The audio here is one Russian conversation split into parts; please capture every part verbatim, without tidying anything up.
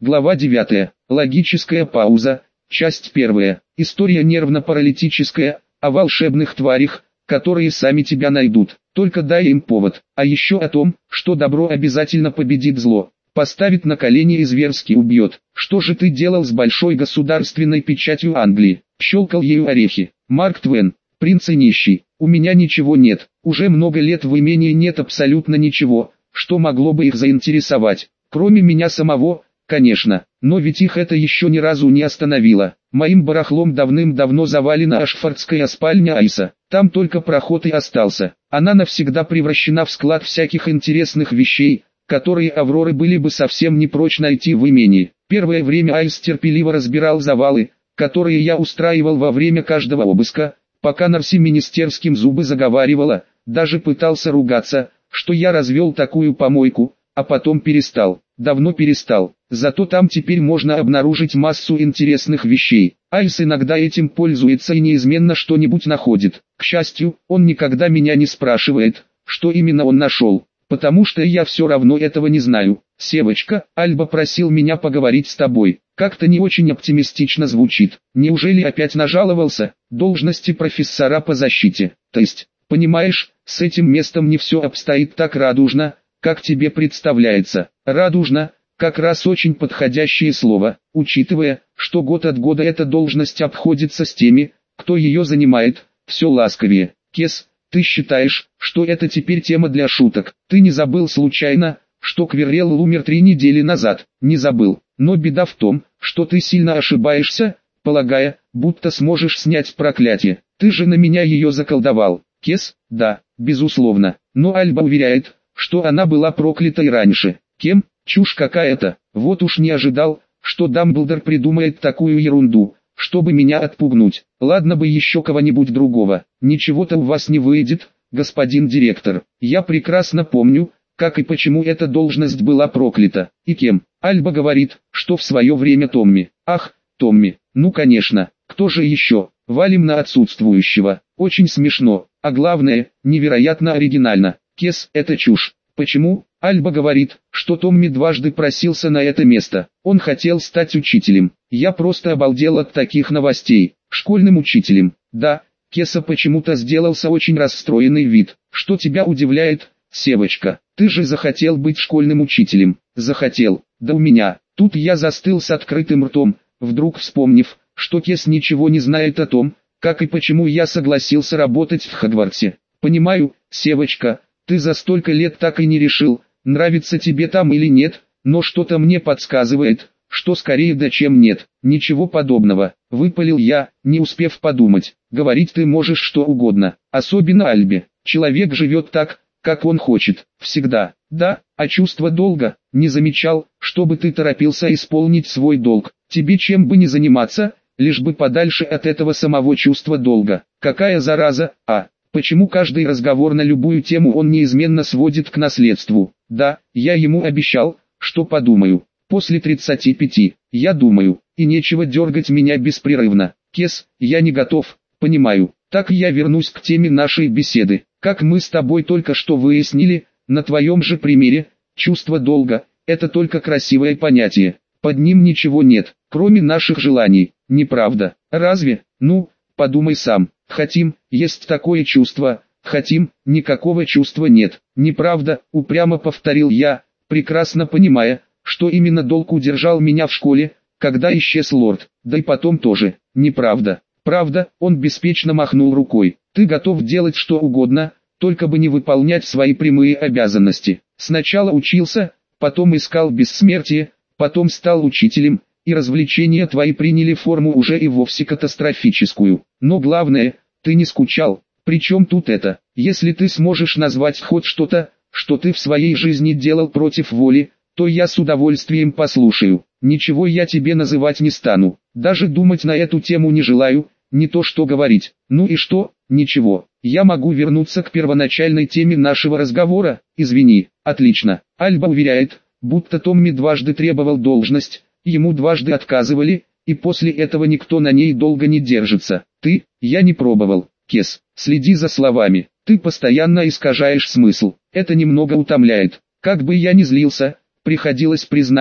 Глава девятая. Логическая пауза. Часть первая. История нервно-паралитическая, о волшебных тварях, которые сами тебя найдут, только дай им повод. А еще о том, что добро обязательно победит зло, поставит на колени и зверски убьет. Что же ты делал с большой государственной печатью Англии? Щелкал ею орехи. Марк Твен. Принц и нищий. У меня ничего нет. Уже много лет в имении нет абсолютно ничего, что могло бы их заинтересовать. Кроме меня самого, конечно. Но ведь их это еще ни разу не остановило. Моим барахлом давным-давно завалена ашфордская спальня Айса. Там только проход и остался. Она навсегда превращена в склад всяких интересных вещей, которые Авроры были бы совсем не прочь найти в имении. Первое время Айс терпеливо разбирал завалы, которые я устраивал во время каждого обыска, пока Нарси министерским зубы заговаривала, даже пытался ругаться, что я развел такую помойку, а потом перестал. Давно перестал, зато там теперь можно обнаружить массу интересных вещей. Айс иногда этим пользуется и неизменно что-нибудь находит. К счастью, он никогда меня не спрашивает, что именно он нашел, потому что я все равно этого не знаю. Севочка, Альба просил меня поговорить с тобой. Как-то не очень оптимистично звучит. Неужели опять нажаловался? Должности профессора по защите. То есть, понимаешь, с этим местом не все обстоит так радужно, как тебе представляется. Радужно, как раз очень подходящее слово, учитывая, что год от года эта должность обходится с теми, кто ее занимает, все ласковее. Кес, ты считаешь, что это теперь тема для шуток? Ты не забыл случайно, что Квиррелл умер три недели назад? Не забыл, но беда в том, что ты сильно ошибаешься, полагая, будто сможешь снять проклятие. Ты же на меня ее заколдовал. Кес, да, безусловно, но Альба уверяет, что она была проклята и раньше. Кем? Чушь какая-то. Вот уж не ожидал, что Дамблдор придумает такую ерунду, чтобы меня отпугнуть. Ладно бы еще кого-нибудь другого. Ничего-то у вас не выйдет, господин директор. Я прекрасно помню, как и почему эта должность была проклята. И кем? Альба говорит, что в свое время Томми. Ах, Томми. Ну конечно, кто же еще? Валим на отсутствующего. Очень смешно, а главное, невероятно оригинально. Кес, это чушь. Почему? Альба говорит, что Томми дважды просился на это место. Он хотел стать учителем. Я просто обалдел от таких новостей. Школьным учителем. Да, Кеса почему-то сделался очень расстроенный вид. Что тебя удивляет, Севочка? Ты же захотел быть школьным учителем. Захотел. Да у меня. Тут я застыл с открытым ртом, вдруг вспомнив, что Кес ничего не знает о том, как и почему я согласился работать в Хогвартсе. Понимаю, Севочка, ты за столько лет так и не решил, нравится тебе там или нет, но что-то мне подсказывает, что скорее да чем нет. Ничего подобного, выпалил я, не успев подумать. Говорить ты можешь что угодно, особенно Альбе. Человек живет так, как он хочет, всегда. Да, а чувство долга, не замечал, чтобы ты торопился исполнить свой долг. Тебе чем бы ни заниматься, лишь бы подальше от этого самого чувства долга. Какая зараза, а? Почему каждый разговор на любую тему он неизменно сводит к наследству? Да, я ему обещал, что подумаю. После тридцати пяти, я думаю, и нечего дергать меня беспрерывно. Кес, я не готов, понимаю. Так я вернусь к теме нашей беседы. Как мы с тобой только что выяснили, на твоем же примере, чувство долга – это только красивое понятие. Под ним ничего нет, кроме наших желаний. Неправда? Разве? Ну, подумай сам. Хотим, есть такое чувство, хотим, никакого чувства нет. Неправда, упрямо повторил я, прекрасно понимая, что именно долг удержал меня в школе, когда исчез лорд, да и потом тоже. Неправда. Правда, он беспечно махнул рукой. Ты готов делать что угодно, только бы не выполнять свои прямые обязанности. Сначала учился, потом искал бессмертие, потом стал учителем, и развлечения твои приняли форму уже и вовсе катастрофическую. Но главное, ты не скучал. Причем тут это? Если ты сможешь назвать хоть что-то, что ты в своей жизни делал против воли, то я с удовольствием послушаю. Ничего я тебе называть не стану. Даже думать на эту тему не желаю, не то что говорить. Ну и что? Ничего. Я могу вернуться к первоначальной теме нашего разговора. Извини. Отлично. Альба уверяет, будто Томми дважды требовал должность, ему дважды отказывали, и после этого никто на ней долго не держится. Ты, я не пробовал. Кес, следи за словами. Ты постоянно искажаешь смысл. Это немного утомляет. Как бы я ни злился, приходилось признать,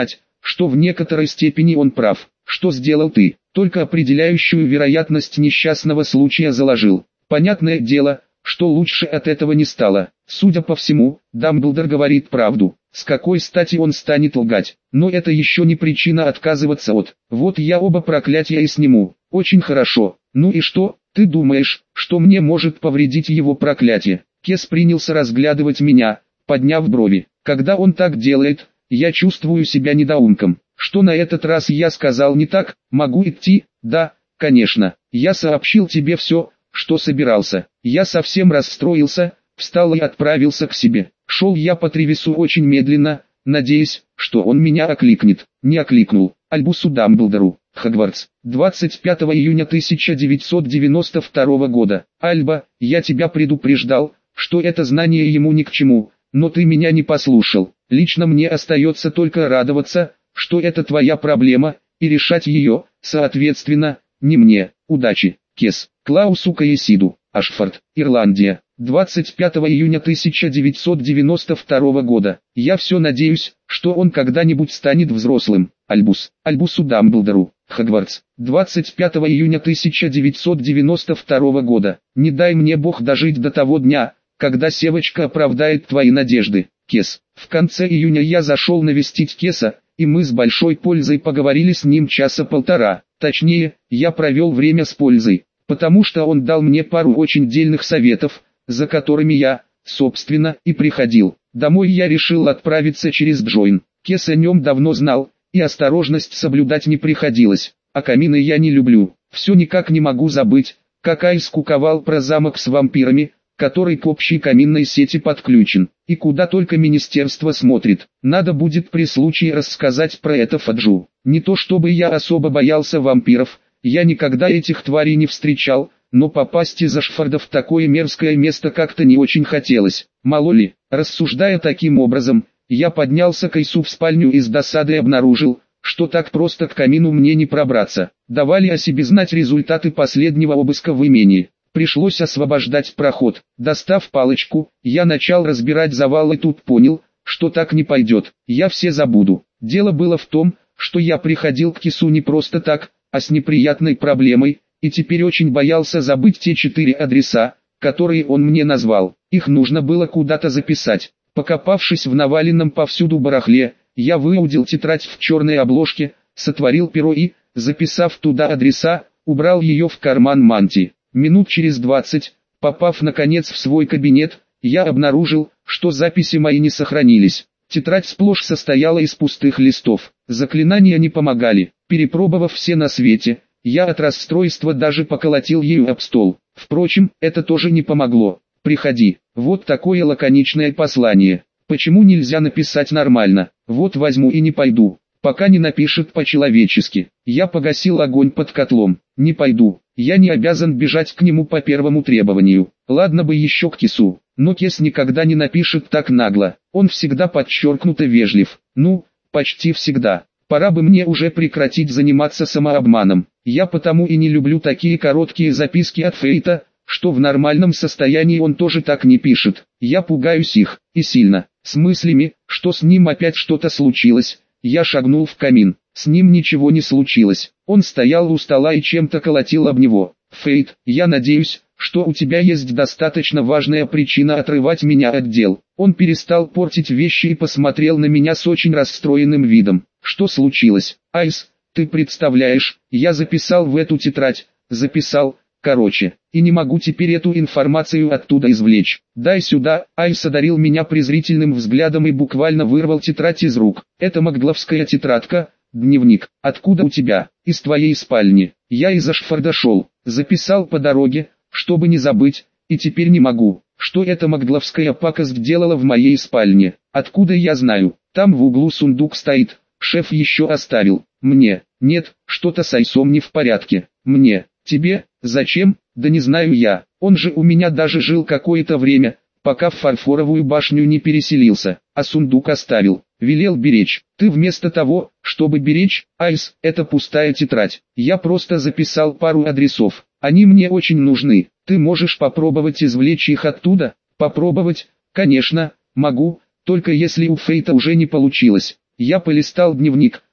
что в некоторой степени он прав. Что сделал ты? Только определяющую вероятность несчастного случая заложил. Понятное дело, что лучше от этого не стало. Судя по всему, Дамблдор говорит правду. С какой стати он станет лгать? Но это еще не причина отказываться от. Вот я оба проклятия и сниму. Очень хорошо. Ну и что? Ты думаешь, что мне может повредить его проклятие? Кес принялся разглядывать меня, подняв брови. Когда он так делает, я чувствую себя недоумком. Что на этот раз я сказал не так? Могу идти? Да, конечно. Я сообщил тебе все, что собирался. Я совсем расстроился, встал и отправился к себе. Шел я по Тревису очень медленно, надеясь, что он меня окликнет. Не окликнул. Альбусу Дамблдору. Хогвартс. двадцать пятого июня тысяча девятьсот девяносто второго года. Альба, я тебя предупреждал, что это знание ему ни к чему, но ты меня не послушал. Лично мне остается только радоваться, что это твоя проблема, и решать ее, соответственно, не мне. Удачи, Кес. Клаусу Каесиду. Ашфорд, Ирландия. двадцать пятого июня тысяча девятьсот девяносто второго года. Я все надеюсь, что он когда-нибудь станет взрослым. Альбус. Альбусу Дамблдору. Хогвартс. двадцать пятого июня тысяча девятьсот девяносто второго года. Не дай мне Бог дожить до того дня, когда Севочка оправдает твои надежды. Кес. В конце июня я зашел навестить Кеса, и мы с большой пользой поговорили с ним часа полтора. Точнее, я провел время с пользой, потому что он дал мне пару очень дельных советов, за которыми я, собственно, и приходил. Домой я решил отправиться через Джойн. Кес о нем давно знал, и осторожность соблюдать не приходилось. А камины я не люблю. Все никак не могу забыть, как Айс куковал про замок с вампирами, который к общей каминной сети подключен, и куда только министерство смотрит. Надо будет при случае рассказать про это Фаджу. Не то чтобы я особо боялся вампиров, я никогда этих тварей не встречал, но попасть из Ашфорда в такое мерзкое место как-то не очень хотелось. Мало ли, рассуждая таким образом, я поднялся к Айсу в спальню и с досадой обнаружил, что так просто к камину мне не пробраться. Давали о себе знать результаты последнего обыска в имении. Пришлось освобождать проход. Достав палочку, я начал разбирать завал и тут понял, что так не пойдет. Я все забуду. Дело было в том, что я приходил к Кесу не просто так, а с неприятной проблемой, и теперь очень боялся забыть те четыре адреса, которые он мне назвал. Их нужно было куда-то записать. Покопавшись в наваленном повсюду барахле, я выудил тетрадь в черной обложке, сотворил перо и, записав туда адреса, убрал ее в карман мантии. Минут через двадцать, попав наконец в свой кабинет, я обнаружил, что записи мои не сохранились. Тетрадь сплошь состояла из пустых листов. Заклинания не помогали. Перепробовав все на свете, я от расстройства даже поколотил ею об стол. Впрочем, это тоже не помогло. «Приходи». Вот такое лаконичное послание. Почему нельзя написать нормально? Вот возьму и не пойду, пока не напишет по-человечески. Я погасил огонь под котлом. Не пойду. Я не обязан бежать к нему по первому требованию. Ладно бы еще к Кесу, но Кес никогда не напишет так нагло. Он всегда подчеркнуто вежлив. Ну, почти всегда. Пора бы мне уже прекратить заниматься самообманом. Я потому и не люблю такие короткие записки от Фейта, что в нормальном состоянии он тоже так не пишет. Я пугаюсь их, и сильно. С мыслями, что с ним опять что-то случилось, я шагнул в камин. С ним ничего не случилось. Он стоял у стола и чем-то колотил об него. «Фейт, я надеюсь, что у тебя есть достаточно важная причина отрывать меня от дел». Он перестал портить вещи и посмотрел на меня с очень расстроенным видом. «Что случилось, Айс? Ты представляешь, я записал в эту тетрадь, записал, короче, и не могу теперь эту информацию оттуда извлечь. Дай сюда». Айс одарил меня презрительным взглядом и буквально вырвал тетрадь из рук. «Это магловская тетрадка, дневник. Откуда у тебя?» «Из твоей спальни. Я из Ашфорда шел, записал по дороге, чтобы не забыть, и теперь не могу. Что эта магловская пакость делала в моей спальне? Откуда я знаю? Там в углу сундук стоит, шеф еще оставил. Мне. Нет, что-то с Айсом не в порядке. Мне. Тебе? Зачем? Да не знаю я. Он же у меня даже жил какое-то время, пока в фарфоровую башню не переселился, а сундук оставил. Велел беречь. Ты вместо того, чтобы беречь, Айс, это пустая тетрадь. Я просто записал пару адресов. Они мне очень нужны. Ты можешь попробовать извлечь их оттуда?» «Попробовать? Конечно, могу, только если у Фейта уже не получилось». Я полистал дневник,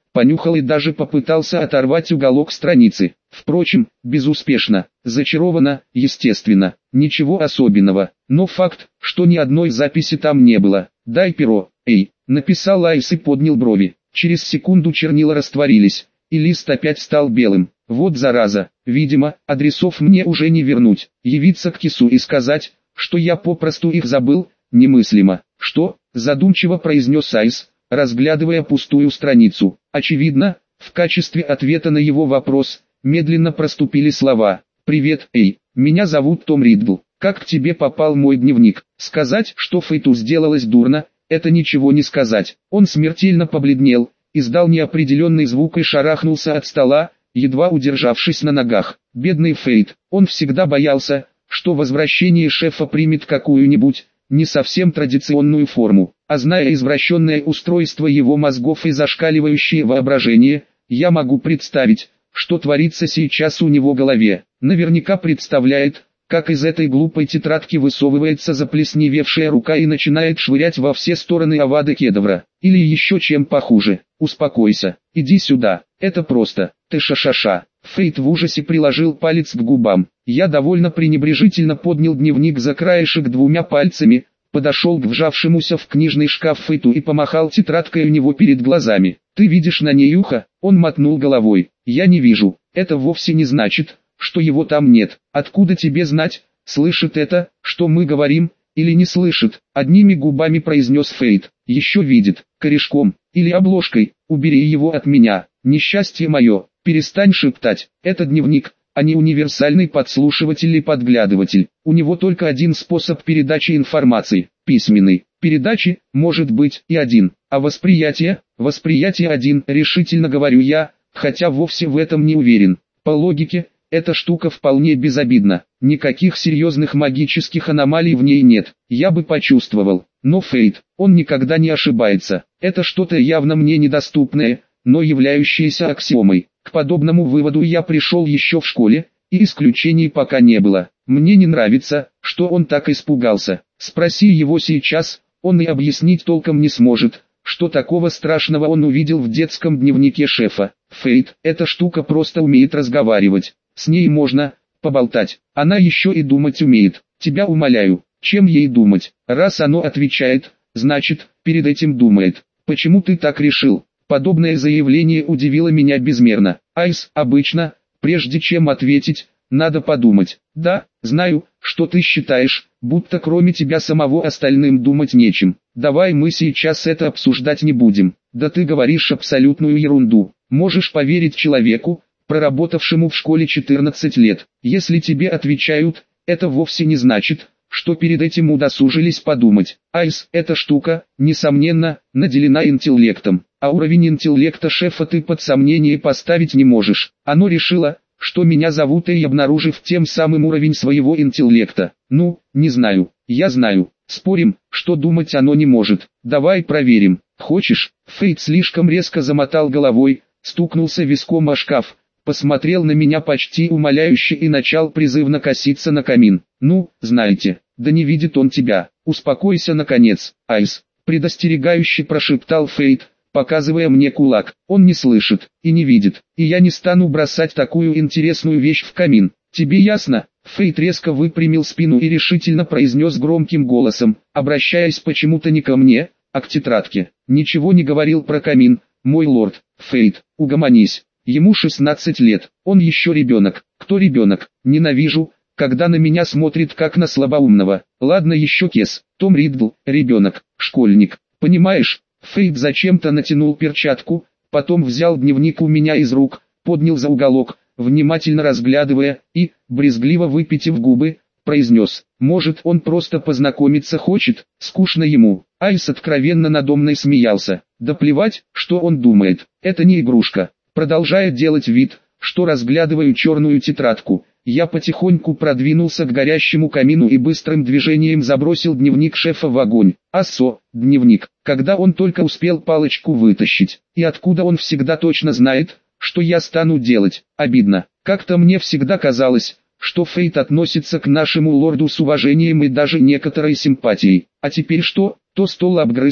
понюхал и даже попытался оторвать уголок страницы. Впрочем, безуспешно. Зачаровано, естественно, ничего особенного. Но факт, что ни одной записи там не было. «Дай перо, эй», — написал Айс и поднял брови. Через секунду чернила растворились, и лист опять стал белым. Вот зараза, видимо, адресов мне уже не вернуть. Явиться к Кису и сказать, что я попросту их забыл, немыслимо. «Что?» — задумчиво произнес Айс, разглядывая пустую страницу. Очевидно, в качестве ответа на его вопрос, медленно проступили слова. «Привет, эй, меня зовут Том Риддл. Как к тебе попал мой дневник?» Сказать, что Фейту сделалось дурно, это ничего не сказать. Он смертельно побледнел, издал неопределенный звук и шарахнулся от стола, едва удержавшись на ногах. Бедный Фейт, он всегда боялся, что возвращение шефа примет какую-нибудь, не совсем традиционную форму. А зная извращенное устройство его мозгов и зашкаливающее воображение, я могу представить, что творится сейчас у него в голове. Наверняка представляет, как из этой глупой тетрадки высовывается заплесневевшая рука и начинает швырять во все стороны Авада Кедавра. Или еще чем похуже. «Успокойся, иди сюда, это просто, ты ша-ша-ша». Фейт в ужасе приложил палец к губам. Я довольно пренебрежительно поднял дневник за краешек двумя пальцами, подошел к вжавшемуся в книжный шкаф Фейту и помахал тетрадкой у него перед глазами. «Ты видишь на ней ухо?» Он мотнул головой. «Я не вижу. Это вовсе не значит, что его там нет. Откуда тебе знать, слышит это, что мы говорим, или не слышит?» Одними губами произнес Фейт. «Еще видит, корешком, или обложкой, убери его от меня, несчастье мое, перестань шептать, это дневник, а не универсальный подслушиватель и подглядыватель. У него только один способ передачи информации, письменный. Передачи, может быть, и один, а восприятие, восприятие один, решительно говорю я, хотя вовсе в этом не уверен. По логике, эта штука вполне безобидна, никаких серьезных магических аномалий в ней нет, я бы почувствовал. Но Фейт, он никогда не ошибается, это что-то явно мне недоступное, но являющееся аксиомой. К подобному выводу я пришел еще в школе, и исключений пока не было. Мне не нравится, что он так испугался. Спроси его сейчас, он и объяснить толком не сможет, что такого страшного он увидел в детском дневнике шефа. Фейт, эта штука просто умеет разговаривать, с ней можно поболтать, она еще и думать умеет. Тебя умоляю, чем ей думать? Раз оно отвечает, значит, перед этим думает. Почему ты так решил? Подобное заявление удивило меня безмерно. Айс, обычно, прежде чем ответить, надо подумать. Да, знаю, что ты считаешь, будто кроме тебя самого остальным думать нечем. Давай мы сейчас это обсуждать не будем. Да ты говоришь абсолютную ерунду. Можешь поверить человеку, проработавшему в школе четырнадцать лет. Если тебе отвечают, это вовсе не значит, что перед этим удосужились подумать. Айс, эта штука, несомненно, наделена интеллектом, а уровень интеллекта шефа ты под сомнение поставить не можешь. Оно решило, что меня зовут, и обнаружив тем самым уровень своего интеллекта. Ну, не знаю, я знаю. Спорим, что думать оно не может. Давай проверим. Хочешь? Фейт слишком резко замотал головой, стукнулся виском о шкаф, посмотрел на меня почти умоляюще и начал призывно коситься на камин. «Ну, знаете, да не видит он тебя. Успокойся наконец, Айс», предостерегающе прошептал Фейт, показывая мне кулак. «Он не слышит и не видит, и я не стану бросать такую интересную вещь в камин. Тебе ясно?» Фейт резко выпрямил спину и решительно произнес громким голосом, обращаясь почему-то не ко мне, а к тетрадке. «Ничего не говорил про камин, мой лорд. Фейт, угомонись. Ему шестнадцать лет, он еще ребенок». «Кто ребенок? Ненавижу, когда на меня смотрит как на слабоумного. Ладно еще Кес, Том Риддл, ребенок, школьник. Понимаешь?» Фейт зачем-то натянул перчатку, потом взял дневник у меня из рук, поднял за уголок, внимательно разглядывая, и, брезгливо выпитив губы, произнес: «Может, он просто познакомиться хочет, скучно ему». Айс откровенно надо мной смеялся. Да плевать, что он думает, это не игрушка. Продолжая делать вид, что разглядываю черную тетрадку, я потихоньку продвинулся к горящему камину и быстрым движением забросил дневник шефа в огонь. Ассо, дневник, когда он только успел палочку вытащить, и откуда он всегда точно знает, что я стану делать. Обидно, как-то мне всегда казалось, что Фейт относится к нашему лорду с уважением и даже некоторой симпатией. А теперь что? То стол обгрыз, то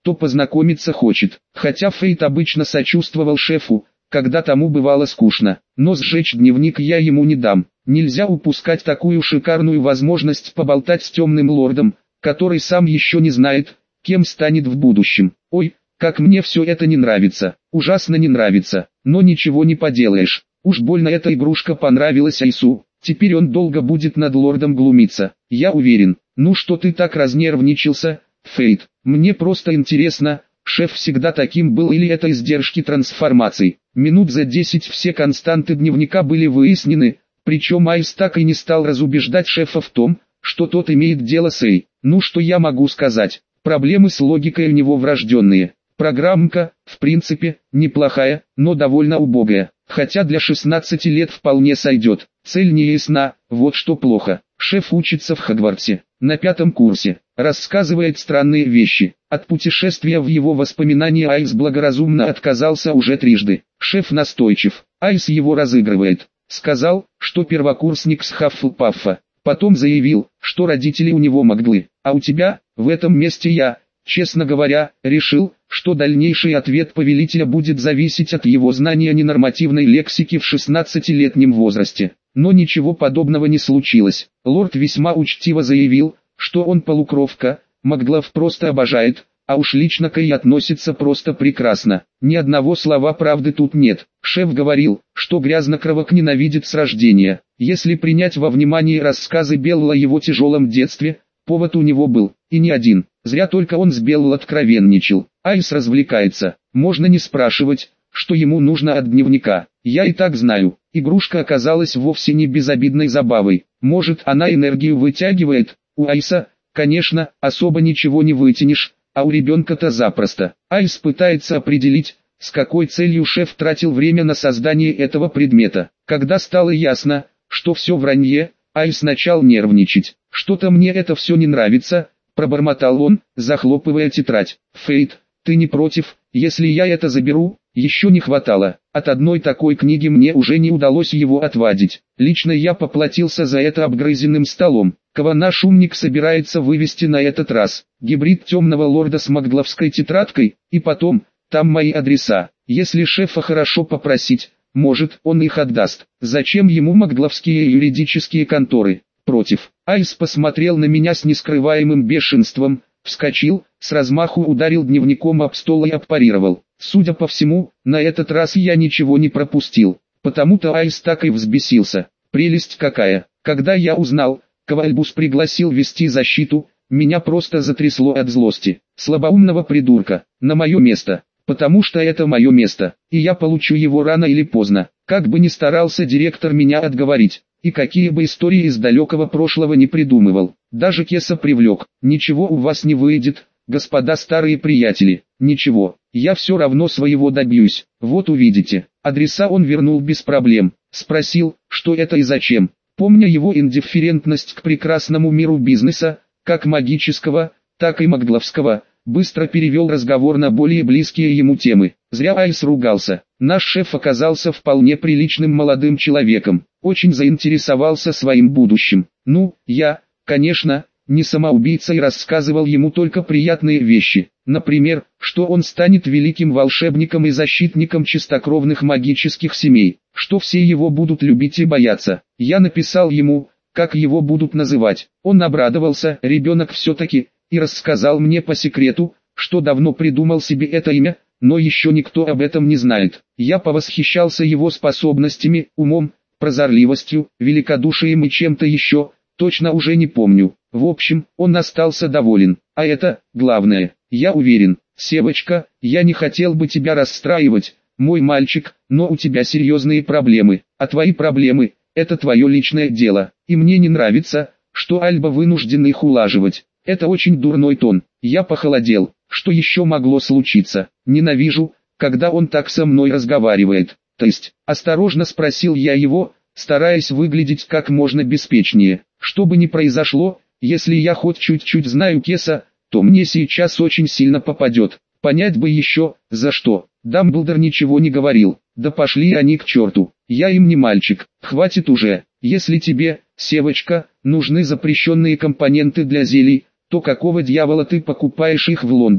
что познакомиться хочет. Хотя Фейт обычно сочувствовал шефу, когда тому бывало скучно. Но сжечь дневник я ему не дам. Нельзя упускать такую шикарную возможность поболтать с темным лордом, который сам еще не знает, кем станет в будущем. Ой, как мне все это не нравится. Ужасно не нравится. Но ничего не поделаешь. Уж больно эта игрушка понравилась Айсу. Теперь он долго будет над лордом глумиться. Я уверен. Ну что ты так разнервничался, Фейт? Мне просто интересно, шеф всегда таким был или это издержки трансформаций? Минут за десять все константы дневника были выяснены, причем Айс так и не стал разубеждать шефа в том, что тот имеет дело с Эй. Ну что я могу сказать? Проблемы с логикой у него врожденные. Программка, в принципе, неплохая, но довольно убогая. Хотя для шестнадцати лет вполне сойдет. Цель не ясна, вот что плохо. Шеф учится в Хогвартсе, на пятом курсе, рассказывает странные вещи. От путешествия в его воспоминания Айс благоразумно отказался уже трижды. Шеф настойчив, Айс его разыгрывает. Сказал, что первокурсник с Хаффлпаффа. Потом заявил, что родители у него Магдлы, а у тебя, в этом месте я, честно говоря, решил, что дальнейший ответ повелителя будет зависеть от его знания ненормативной лексики в шестнадцатилетнем возрасте. Но ничего подобного не случилось. Лорд весьма учтиво заявил, что он полукровка, Магдлов просто обожает, а уж лично к Эй относится просто прекрасно. Ни одного слова правды тут нет. Шеф говорил, что грязнокровок ненавидит с рождения. Если принять во внимание рассказы Белла о его тяжелом детстве, повод у него был, и не один. Зря только он с Белл откровенничал. Айс развлекается. Можно не спрашивать, что ему нужно от дневника. Я и так знаю. Игрушка оказалась вовсе не безобидной забавой. Может, она энергию вытягивает? У Айса, конечно, особо ничего не вытянешь, а у ребенка-то запросто. Айс пытается определить, с какой целью шеф тратил время на создание этого предмета. Когда стало ясно, что все вранье, Айс начал нервничать. «Что-то мне это все не нравится», — пробормотал он, захлопывая тетрадь. «Фейт, ты не против, если я это заберу?» Еще не хватало. От одной такой книги мне уже не удалось его отвадить. Лично я поплатился за это обгрызенным столом. Кого наш умник собирается вывести на этот раз? Гибрид темного лорда с магдловской тетрадкой, и потом, там мои адреса. Если шефа хорошо попросить, может, он их отдаст. Зачем ему магдловские юридические конторы? Против. Айс посмотрел на меня с нескрываемым бешенством, вскочил, с размаху ударил дневником об стол и отпарировал. Судя по всему, на этот раз я ничего не пропустил, потому-то Айс так и взбесился. Прелесть какая! Когда я узнал, кого Альбус пригласил вести защиту, меня просто затрясло от злости. Слабоумного придурка, на мое место, потому что это мое место, и я получу его рано или поздно. Как бы ни старался директор меня отговорить, и какие бы истории из далекого прошлого не придумывал, даже Кеса привлек. Ничего у вас не выйдет, господа старые приятели, ничего, я все равно своего добьюсь, вот увидите. Адреса он вернул без проблем, спросил, что это и зачем. Помня его индифферентность к прекрасному миру бизнеса, как магического, так и магдловского, быстро перевел разговор на более близкие ему темы. Зря Айс ругался. Наш шеф оказался вполне приличным молодым человеком, очень заинтересовался своим будущим. Ну, я, конечно, не самоубийца и рассказывал ему только приятные вещи. Например, что он станет великим волшебником и защитником чистокровных магических семей, что все его будут любить и бояться. Я написал ему, как его будут называть. Он обрадовался, ребенок все-таки, и рассказал мне по секрету, что давно придумал себе это имя, но еще никто об этом не знает. Я повосхищался его способностями, умом, прозорливостью, великодушием и чем-то еще, точно уже не помню. В общем, он остался доволен. А это, главное, я уверен. Севочка, я не хотел бы тебя расстраивать, мой мальчик, но у тебя серьезные проблемы, а твои проблемы – это твое личное дело, и мне не нравится, что Альба вынужден их улаживать. Это очень дурной тон. Я похолодел. Что еще могло случиться? Ненавижу, когда он так со мной разговаривает. То есть, осторожно спросил я его, стараясь выглядеть как можно беспечнее. Что бы ни произошло, если я хоть чуть-чуть знаю Кеса, то мне сейчас очень сильно попадет. Понять бы еще, за что. Дамблдор ничего не говорил. Да пошли они к черту. Я им не мальчик. Хватит уже. Если тебе, Севочка, нужны запрещенные компоненты для зелий, то какого дьявола ты покупаешь их в Лондоне?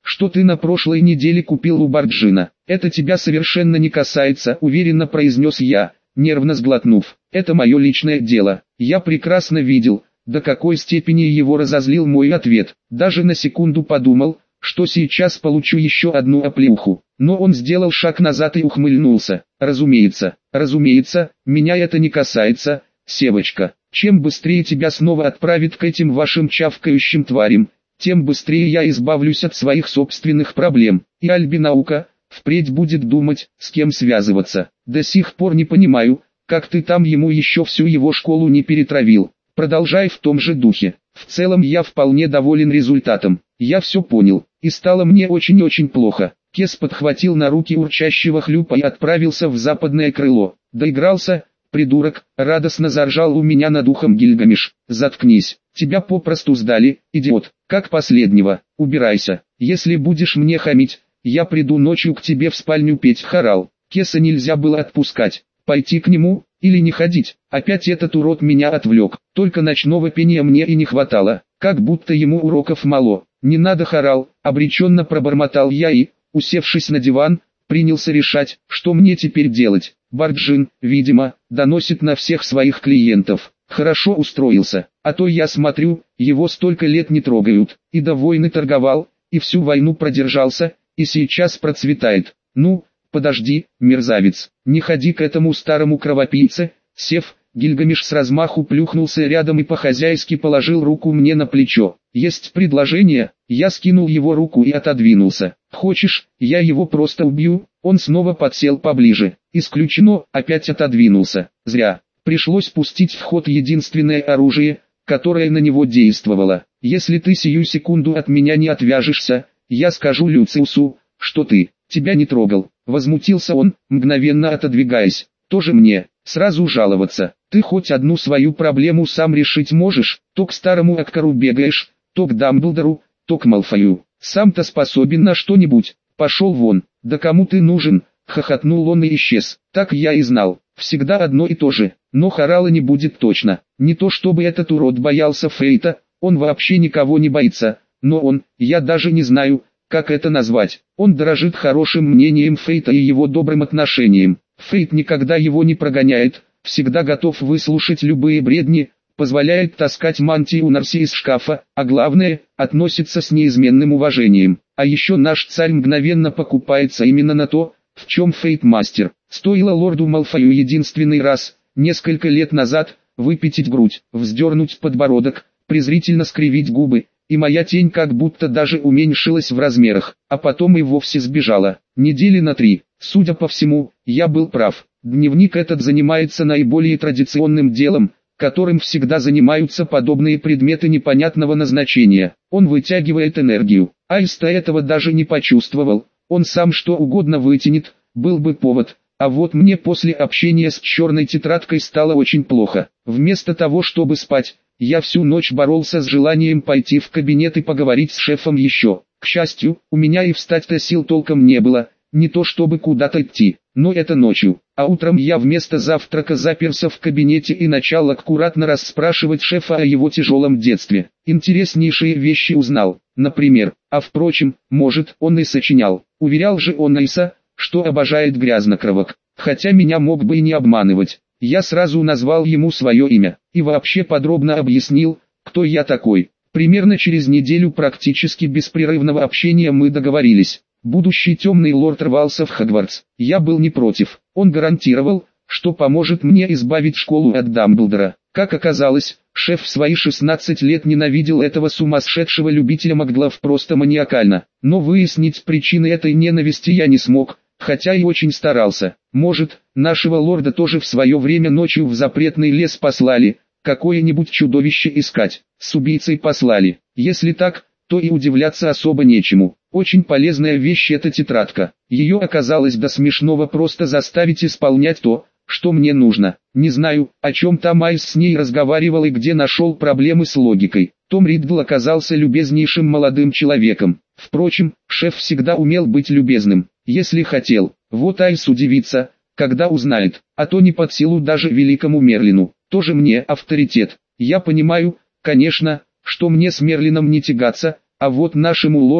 что ты на прошлой неделе купил у Барджина. Это тебя совершенно не касается, уверенно произнес я, нервно сглотнув. Это мое личное дело. Я прекрасно видел, до какой степени его разозлил мой ответ. Даже на секунду подумал, что сейчас получу еще одну оплеуху. Но он сделал шаг назад и ухмыльнулся. Разумеется, разумеется, меня это не касается, Севочка. Чем быстрее тебя снова отправят к этим вашим чавкающим тварям, тем быстрее я избавлюсь от своих собственных проблем. И Альбинаука впредь будет думать, с кем связываться. До сих пор не понимаю, как ты там ему еще всю его школу не перетравил. Продолжай в том же духе. В целом я вполне доволен результатом. Я все понял, и стало мне очень-очень плохо. Кес подхватил на руки урчащего хлюпа и отправился в западное крыло. Доигрался, придурок, радостно заржал у меня над ухом Гильгамеш. Заткнись, тебя попросту сдали, идиот, как последнего, убирайся. Если будешь мне хамить, я приду ночью к тебе в спальню петь хорал. Кеса нельзя было отпускать, пойти к нему, или не ходить. Опять этот урод меня отвлек, только ночного пения мне и не хватало, как будто ему уроков мало. Не надо хорал, обреченно пробормотал я и, усевшись на диван, принялся решать, что мне теперь делать. Барджин, видимо, доносит на всех своих клиентов. Хорошо устроился, а то я смотрю, его столько лет не трогают, и до войны торговал, и всю войну продержался, и сейчас процветает. Ну, подожди, мерзавец, не ходи к этому старому кровопийце. Сев, Гильгамеш с размаху плюхнулся рядом и по-хозяйски положил руку мне на плечо. Есть предложение? Я скинул его руку и отодвинулся. Хочешь, я его просто убью? Он снова подсел поближе. Исключено, опять отодвинулся. Зря. Пришлось пустить в ход единственное оружие, которое на него действовало. Если ты сию секунду от меня не отвяжешься, я скажу Люциусу, что ты, тебя не трогал. Возмутился он, мгновенно отодвигаясь. Тоже мне, сразу жаловаться. Ты хоть одну свою проблему сам решить можешь, то к старому Аккару бегаешь, то к Дамблдору, то к Малфою. Сам-то способен на что-нибудь. Пошел вон, да кому ты нужен, хохотнул он и исчез. Так я и знал, всегда одно и то же, но хорала не будет точно. Не то чтобы этот урод боялся Фейта, он вообще никого не боится, но он, я даже не знаю, как это назвать. Он дорожит хорошим мнением Фейта и его добрым отношением. Фейт никогда его не прогоняет, всегда готов выслушать любые бредни, позволяет таскать мантию Нарси из шкафа, а главное, относится с неизменным уважением. А еще наш царь мгновенно покупается именно на то, в чем Фейт мастер. Стоило лорду Малфою единственный раз, несколько лет назад, выпятить грудь, вздернуть подбородок, презрительно скривить губы, и моя тень как будто даже уменьшилась в размерах, а потом и вовсе сбежала. Недели на три. Судя по всему, я был прав. Дневник этот занимается наиболее традиционным делом, которым всегда занимаются подобные предметы непонятного назначения. Он вытягивает энергию. Аиста этого даже не почувствовал. Он сам что угодно вытянет, был бы повод. А вот мне после общения с черной тетрадкой стало очень плохо. Вместо того, чтобы спать, я всю ночь боролся с желанием пойти в кабинет и поговорить с шефом еще. К счастью, у меня и встать-то сил толком не было. Не то чтобы куда-то идти, но это ночью, а утром я вместо завтрака заперся в кабинете и начал аккуратно расспрашивать шефа о его тяжелом детстве. Интереснейшие вещи узнал, например, а впрочем, может, он и сочинял. Уверял же он Айса, что обожает грязнокровок, хотя меня мог бы и не обманывать. Я сразу назвал ему свое имя, и вообще подробно объяснил, кто я такой. Примерно через неделю практически беспрерывного общения мы договорились. Будущий темный лорд рвался в Хогвартс. Я был не против. Он гарантировал, что поможет мне избавить школу от Дамблдора. Как оказалось, шеф в свои шестнадцать лет ненавидел этого сумасшедшего любителя маглов просто маниакально. Но выяснить причины этой ненависти я не смог, хотя и очень старался. Может, нашего лорда тоже в свое время ночью в запретный лес послали, какое-нибудь чудовище искать. С убийцей послали. Если так, то и удивляться особо нечему. Очень полезная вещь эта тетрадка. Ее оказалось до смешного просто заставить исполнять то, что мне нужно. Не знаю, о чем там Айс с ней разговаривал и где нашел проблемы с логикой. Том Риддл оказался любезнейшим молодым человеком. Впрочем, шеф всегда умел быть любезным, если хотел. Вот Айс удивится, когда узнает, а то не под силу даже великому Мерлину. Тоже мне авторитет. Я понимаю, конечно, что мне с Мерлином не тягаться, а вот нашему лорду,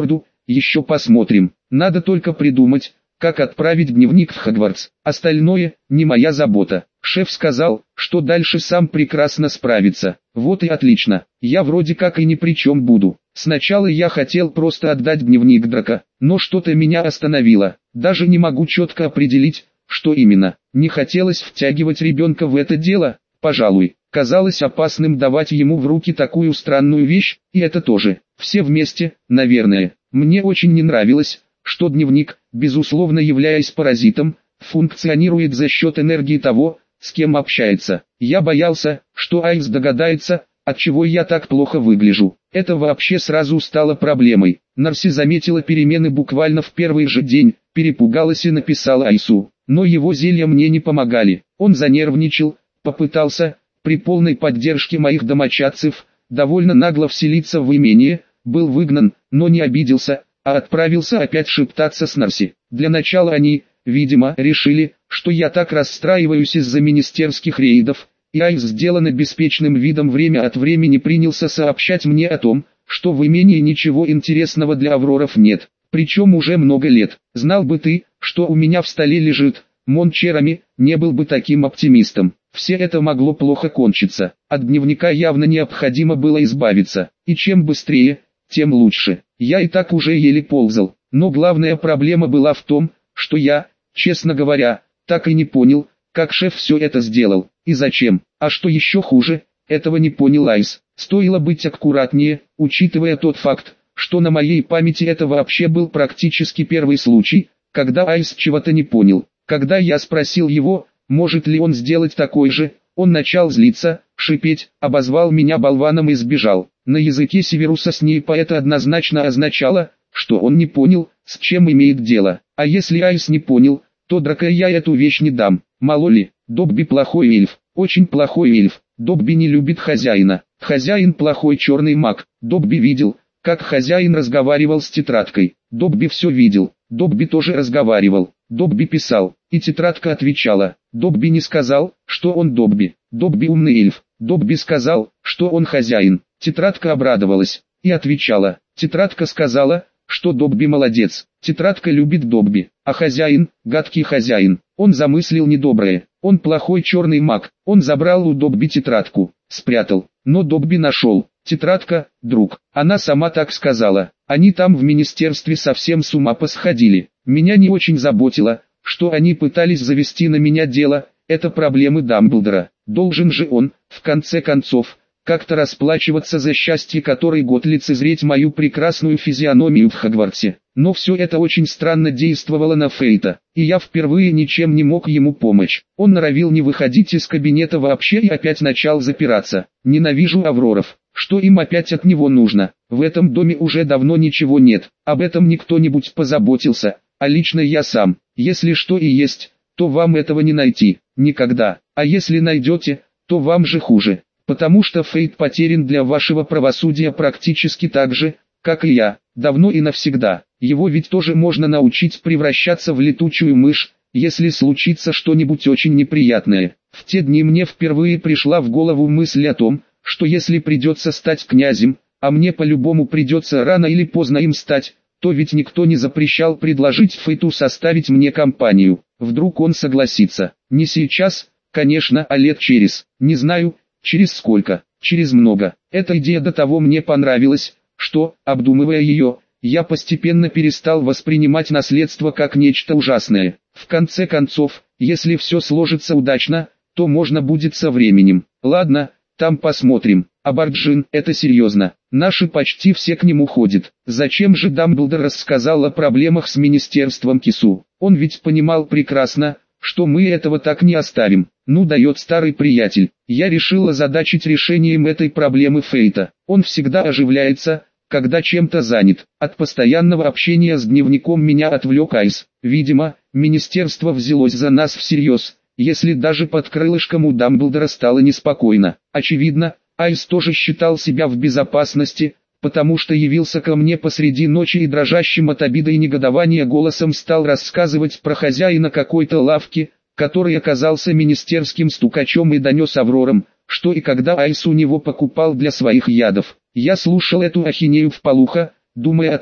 еще посмотрим. Надо только придумать, как отправить дневник в Хогвартс. Остальное не моя забота. Шеф сказал, что дальше сам прекрасно справится. Вот и отлично. Я вроде как и ни при чем буду. Сначала я хотел просто отдать дневник Драко, но что-то меня остановило. Даже не могу четко определить, что именно. Не хотелось втягивать ребенка в это дело, пожалуй. Казалось опасным давать ему в руки такую странную вещь, и это тоже. Все вместе, наверное. Мне очень не нравилось, что дневник, безусловно являясь паразитом, функционирует за счет энергии того, с кем общается. Я боялся, что Айс догадается, отчего я так плохо выгляжу. Это вообще сразу стало проблемой. Нарси заметила перемены буквально в первый же день, перепугалась и написала Айсу. Но его зелья мне не помогали. Он занервничал, попытался, при полной поддержке моих домочадцев, довольно нагло вселиться в имение, был выгнан, но не обиделся, а отправился опять шептаться с Нарси. Для начала они, видимо, решили, что я так расстраиваюсь из-за министерских рейдов, и Айс сделанно беспечным видом время от времени принялся сообщать мне о том, что в имении ничего интересного для Авроров нет, причем уже много лет. Знал бы ты, что у меня в столе лежит, Мон Черами, не был бы таким оптимистом. Все это могло плохо кончиться. От дневника явно необходимо было избавиться, и чем быстрее, тем лучше. Я и так уже еле ползал, но главная проблема была в том, что я, честно говоря, так и не понял, как шеф все это сделал, и зачем. А что еще хуже, этого не понял Айс. Стоило быть аккуратнее, учитывая тот факт, что на моей памяти это вообще был практически первый случай, когда Айс чего-то не понял. Когда я спросил его, может ли он сделать такой же, он начал злиться, шипеть, обозвал меня болваном и сбежал. На языке Северуса Снейпа это однозначно означало, что он не понял, с чем имеет дело. А если Айс не понял, то Драко я эту вещь не дам. Мало ли, Добби плохой эльф, очень плохой эльф. Добби не любит хозяина. Хозяин плохой черный маг. Добби видел, как хозяин разговаривал с тетрадкой. Добби все видел. Добби тоже разговаривал. Добби писал, и тетрадка отвечала. Добби не сказал, что он Добби. Добби умный эльф. Добби сказал, что он хозяин. Тетрадка обрадовалась и отвечала. Тетрадка сказала, что Добби молодец. Тетрадка любит Добби, а хозяин, гадкий хозяин, он замыслил недоброе. Он плохой черный маг. Он забрал у Добби тетрадку, спрятал, но Добби нашел. Тетрадка, друг, она сама так сказала. Они там в министерстве совсем с ума посходили. Меня не очень заботило, что они пытались завести на меня дело. Это проблемы Дамблдора. Должен же он, в конце концов, как-то расплачиваться за счастье который год лицезреть мою прекрасную физиономию в Хогвартсе. Но все это очень странно действовало на Фейта, и я впервые ничем не мог ему помочь. Он норовил не выходить из кабинета вообще и опять начал запираться. Ненавижу Авроров. Что им опять от него нужно? В этом доме уже давно ничего нет. Об этом никто-нибудь позаботился, а лично я сам. Если что и есть, то вам этого не найти. Никогда. А если найдете, то вам же хуже. Потому что Фейт потерян для вашего правосудия практически так же, как и я, давно и навсегда. Его ведь тоже можно научить превращаться в летучую мышь, если случится что-нибудь очень неприятное. В те дни мне впервые пришла в голову мысль о том, что если придется стать князем, а мне по-любому придется рано или поздно им стать, то ведь никто не запрещал предложить Фейту составить мне компанию. Вдруг он согласится. Не сейчас, конечно, а лет через, не знаю, через сколько, через много. Эта идея до того мне понравилась, что, обдумывая ее, я постепенно перестал воспринимать наследство как нечто ужасное. В конце концов, если все сложится удачно, то можно будет со временем. Ладно, там посмотрим. А Барджин, это серьезно. Наши почти все к нему ходят. Зачем же Дамблдор рассказал о проблемах с министерством Кису? Он ведь понимал прекрасно, что мы этого так не оставим. Ну дает старый приятель. Я решил озадачить решением этой проблемы Фейта. Он всегда оживляется, когда чем-то занят. От постоянного общения с дневником меня отвлек Айс. Видимо, министерство взялось за нас всерьез, если даже под крылышком у Дамблдора стало неспокойно. Очевидно, Айс тоже считал себя в безопасности, потому что явился ко мне посреди ночи и дрожащим от обиды и негодования голосом стал рассказывать про хозяина какой-то лавки, который оказался министерским стукачом и донес Аврорам, что и когда Айс у него покупал для своих ядов. Я слушал эту ахинею вполуха, думая о том,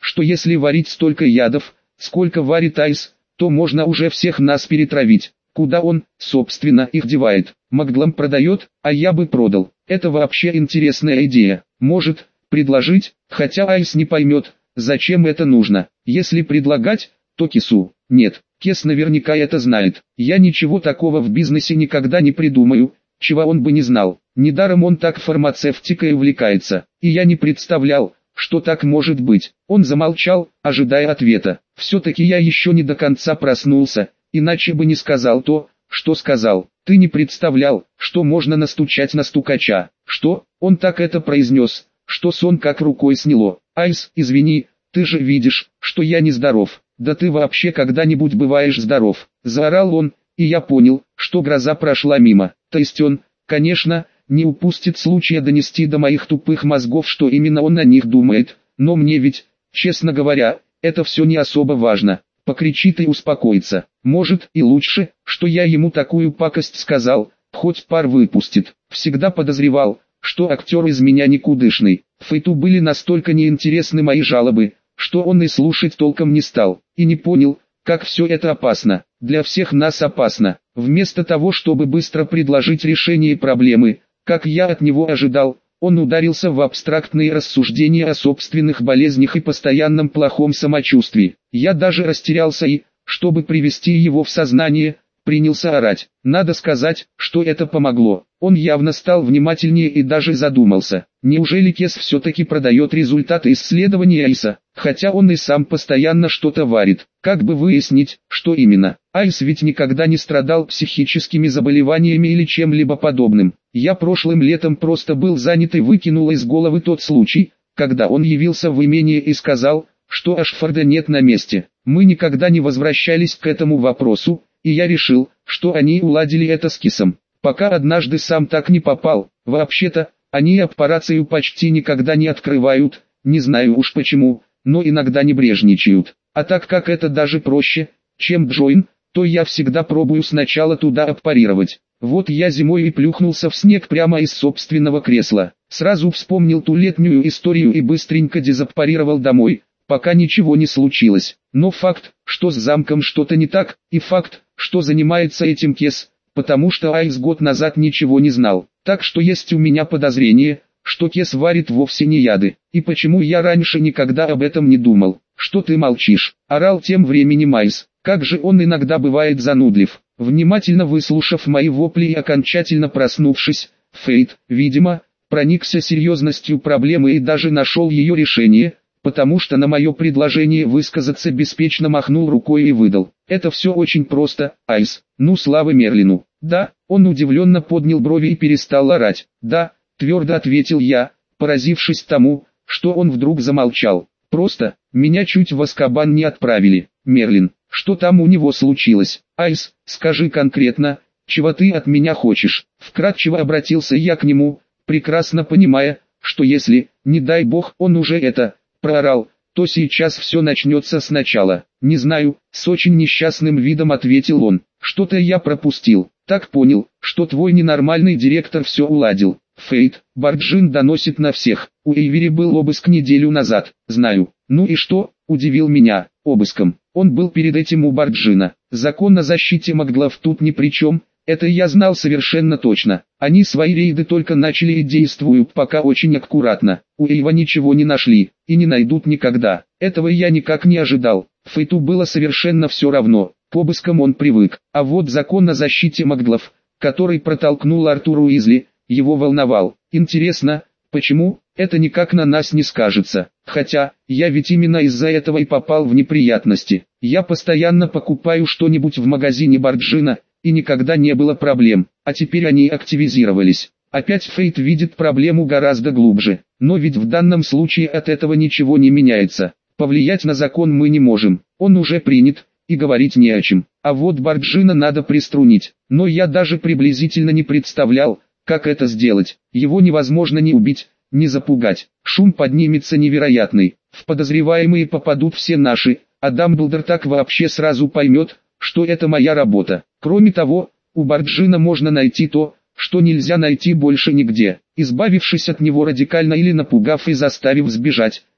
что если варить столько ядов, сколько варит Айс, то можно уже всех нас перетравить. Куда он, собственно, их девает? Маглам продает, а я бы продал. Это вообще интересная идея. Может, предложить, хотя Айс не поймет, зачем это нужно. Если предлагать, то Кесу. Нет, Кес наверняка это знает. Я ничего такого в бизнесе никогда не придумаю, чего он бы не знал. Недаром он так фармацевтикой увлекается. И я не представлял, что так может быть. Он замолчал, ожидая ответа. Все-таки я еще не до конца проснулся, иначе бы не сказал то, что сказал. Ты не представлял, что можно настучать на стукача. Что? Он так это произнес, что сон как рукой сняло. Айс, извини, ты же видишь, что я не здоров. Да ты вообще когда-нибудь бываешь здоров? Заорал он, и я понял, что гроза прошла мимо. То есть он, конечно, не упустит случая донести до моих тупых мозгов, что именно он о них думает. Но мне ведь, честно говоря, это все не особо важно. Покричит и успокоится. Может и лучше, что я ему такую пакость сказал, хоть пар выпустит. Всегда подозревал, что актер из меня никудышный. Фейту были настолько неинтересны мои жалобы, что он и слушать толком не стал, и не понял, как все это опасно. Для всех нас опасно. Вместо того, чтобы быстро предложить решение проблемы, как я от него ожидал, он ударился в абстрактные рассуждения о собственных болезнях и постоянном плохом самочувствии. Я даже растерялся и, чтобы привести его в сознание, принялся орать. Надо сказать, что это помогло. Он явно стал внимательнее и даже задумался. Неужели Кес все-таки продает результаты исследования Айса, хотя он и сам постоянно что-то варит. Как бы выяснить, что именно? Айс ведь никогда не страдал психическими заболеваниями или чем-либо подобным. Я прошлым летом просто был занят и выкинул из головы тот случай, когда он явился в имение и сказал, что Ашфорда нет на месте. Мы никогда не возвращались к этому вопросу, и я решил, что они уладили это с Кисом. Пока однажды сам так не попал. Вообще-то, они операцию почти никогда не открывают, не знаю уж почему, но иногда не брежничают. А так как это даже проще, чем Джойн, то я всегда пробую сначала туда аппарировать. Вот я зимой и плюхнулся в снег прямо из собственного кресла. Сразу вспомнил ту летнюю историю и быстренько дезаппарировал домой, пока ничего не случилось. Но факт, что с замком что-то не так, и факт, что занимается этим Кес, потому что Айс год назад ничего не знал. Так что есть у меня подозрение, что Кес варит вовсе не яды. И почему я раньше никогда об этом не думал? Что ты молчишь? Орал тем временем Айс. Как же он иногда бывает занудлив. Внимательно выслушав мои вопли и окончательно проснувшись, Фейт, видимо, проникся серьезностью проблемы и даже нашел ее решение, потому что на мое предложение высказаться беспечно махнул рукой и выдал. Это все очень просто, Айс. Ну слава Мерлину. Да, он удивленно поднял брови и перестал орать. Да, твердо ответил я, поразившись тому, что он вдруг замолчал. Просто, меня чуть в Азкабан не отправили. Мерлин, что там у него случилось? Айс, скажи конкретно, чего ты от меня хочешь? Вкратчиво обратился я к нему, прекрасно понимая, что если, не дай бог, он уже это проорал, то сейчас все начнется сначала. Не знаю, с очень несчастным видом ответил он. Что-то я пропустил. Так понял, что твой ненормальный директор все уладил. Фейт, Барджин доносит на всех. У Эйвери был обыск неделю назад. Знаю. Ну и что? Удивил меня. Обыском. Он был перед этим у Барджина. Закон о защите Маглов тут ни при чем. Это я знал совершенно точно. Они свои рейды только начали и действуют пока очень аккуратно. У Эйва ничего не нашли, и не найдут никогда. Этого я никак не ожидал. Фейту было совершенно все равно. К обыскам он привык. А вот закон о защите Маглов, который протолкнул Артур Уизли, его волновал. Интересно, почему? Это никак на нас не скажется. Хотя, я ведь именно из-за этого и попал в неприятности. Я постоянно покупаю что-нибудь в магазине Барджина, и никогда не было проблем, а теперь они активизировались. Опять Фейт видит проблему гораздо глубже, но ведь в данном случае от этого ничего не меняется. Повлиять на закон мы не можем, он уже принят, и говорить не о чем. А вот Барджина надо приструнить, но я даже приблизительно не представлял, как это сделать. Его невозможно ни убить, ни запугать. Шум поднимется невероятный, в подозреваемые попадут все наши, а Дамблдор так вообще сразу поймет, что это моя работа. Кроме того, у Барджина можно найти то, что нельзя найти больше нигде. Избавившись от него радикально или напугав и заставив сбежать,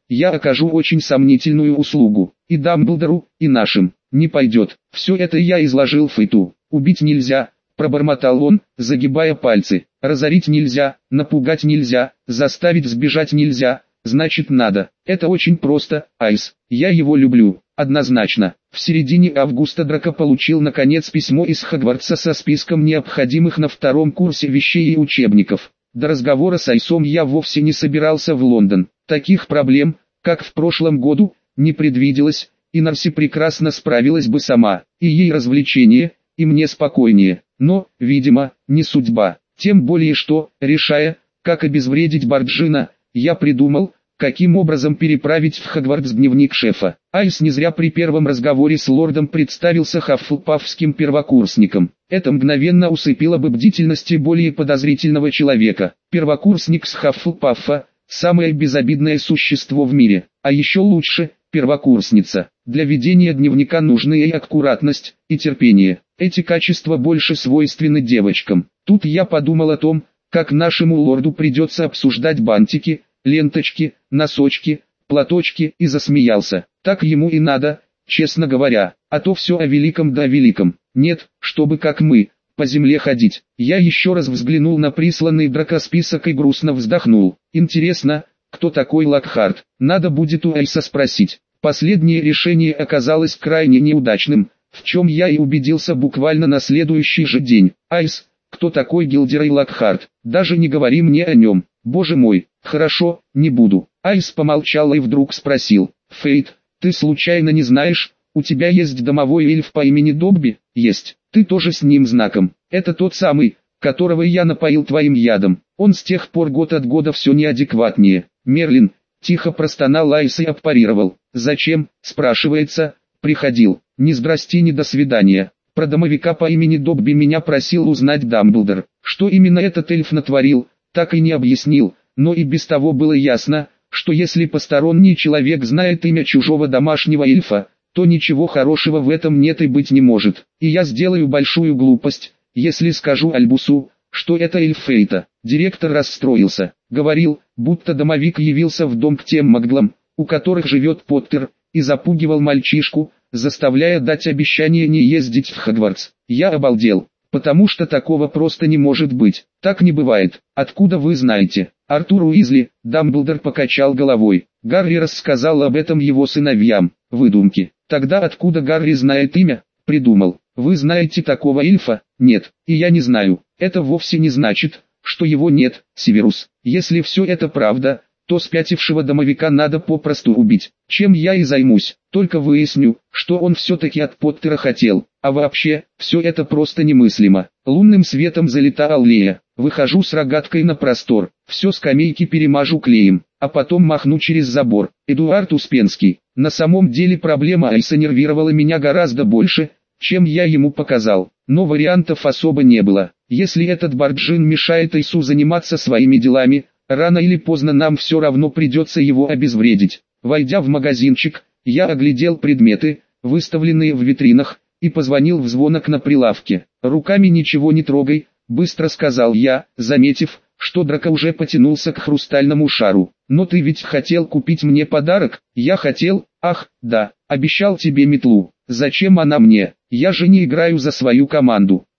я окажу очень сомнительную услугу. И Дамблдору, и нашим. Не пойдет. Все это я изложил Фейту. Убить нельзя, пробормотал он, загибая пальцы. Разорить нельзя, напугать нельзя, заставить сбежать нельзя. Значит надо. Это очень просто, Айс. Я его люблю. Однозначно. В середине августа Драко получил наконец письмо из Хогвартса со списком необходимых на втором курсе вещей и учебников. До разговора с Айсом я вовсе не собирался в Лондон. Таких проблем, как в прошлом году, не предвиделось, и Нарси прекрасно справилась бы сама. И ей развлечение, и мне спокойнее. Но, видимо, не судьба. Тем более что, решая, как обезвредить Барджина, я придумал, каким образом переправить в Хогвартс дневник шефа. Айс не зря при первом разговоре с лордом представился хаффлпафским первокурсником. Это мгновенно усыпило бы бдительность более подозрительного человека. Первокурсник с Хаффлпаффа – самое безобидное существо в мире, а еще лучше – первокурсница. Для ведения дневника нужны и аккуратность, и терпение. Эти качества больше свойственны девочкам. Тут я подумал о том, как нашему лорду придется обсуждать бантики, ленточки, носочки, платочки, и засмеялся. Так ему и надо, честно говоря, а то все о великом да о великом. Нет, чтобы как мы, по земле ходить. Я еще раз взглянул на присланный Драко список и грустно вздохнул. Интересно, кто такой Локхарт? Надо будет у Айса спросить. Последнее решение оказалось крайне неудачным, в чем я и убедился буквально на следующий же день. Айс, кто такой Гилдерей Локхарт? Даже не говори мне о нем. Боже мой, хорошо, не буду. Айс помолчал и вдруг спросил. Фейт, ты случайно не знаешь, у тебя есть домовой эльф по имени Добби? Есть. Ты тоже с ним знаком. Это тот самый, которого я напоил твоим ядом. Он с тех пор год от года все неадекватнее. Мерлин, тихо простонал Айс и отпарировал. Зачем, спрашивается, приходил. Ни здрасте, ни до свидания. Про домовика по имени Добби меня просил узнать Дамблдор. Что именно этот эльф натворил, так и не объяснил, но и без того было ясно, что если посторонний человек знает имя чужого домашнего эльфа, то ничего хорошего в этом нет и быть не может. И я сделаю большую глупость, если скажу Альбусу, что это эльф Фейта. Директор расстроился, говорил, будто домовик явился в дом к тем маглам, у которых живет Поттер, и запугивал мальчишку, заставляя дать обещание не ездить в Хогвартс. Я обалдел, потому что такого просто не может быть. Так не бывает. Откуда вы знаете? Артур Уизли, Дамблдор покачал головой. Гарри рассказал об этом его сыновьям. Выдумки. Тогда откуда Гарри знает имя? Придумал. Вы знаете такого эльфа? Нет. И я не знаю. Это вовсе не значит, что его нет, Северус. Если все это правда, то спятившего домовика надо попросту убить. Чем я и займусь. Только выясню, что он все-таки от Поттера хотел. А вообще, все это просто немыслимо. Лунным светом залита аллея. Выхожу с рогаткой на простор. Все скамейки перемажу клеем, а потом махну через забор. Эдуард Успенский. На самом деле проблема Айса нервировала меня гораздо больше, чем я ему показал. Но вариантов особо не было. Если этот Барджин мешает Айсу заниматься своими делами, рано или поздно нам все равно придется его обезвредить. Войдя в магазинчик, я оглядел предметы, выставленные в витринах, и позвонил в звонок на прилавке. «Руками ничего не трогай», — быстро сказал я, заметив, что Драко уже потянулся к хрустальному шару. «Но ты ведь хотел купить мне подарок?» «Я хотел, ах, да, обещал тебе метлу. Зачем она мне? Я же не играю за свою команду».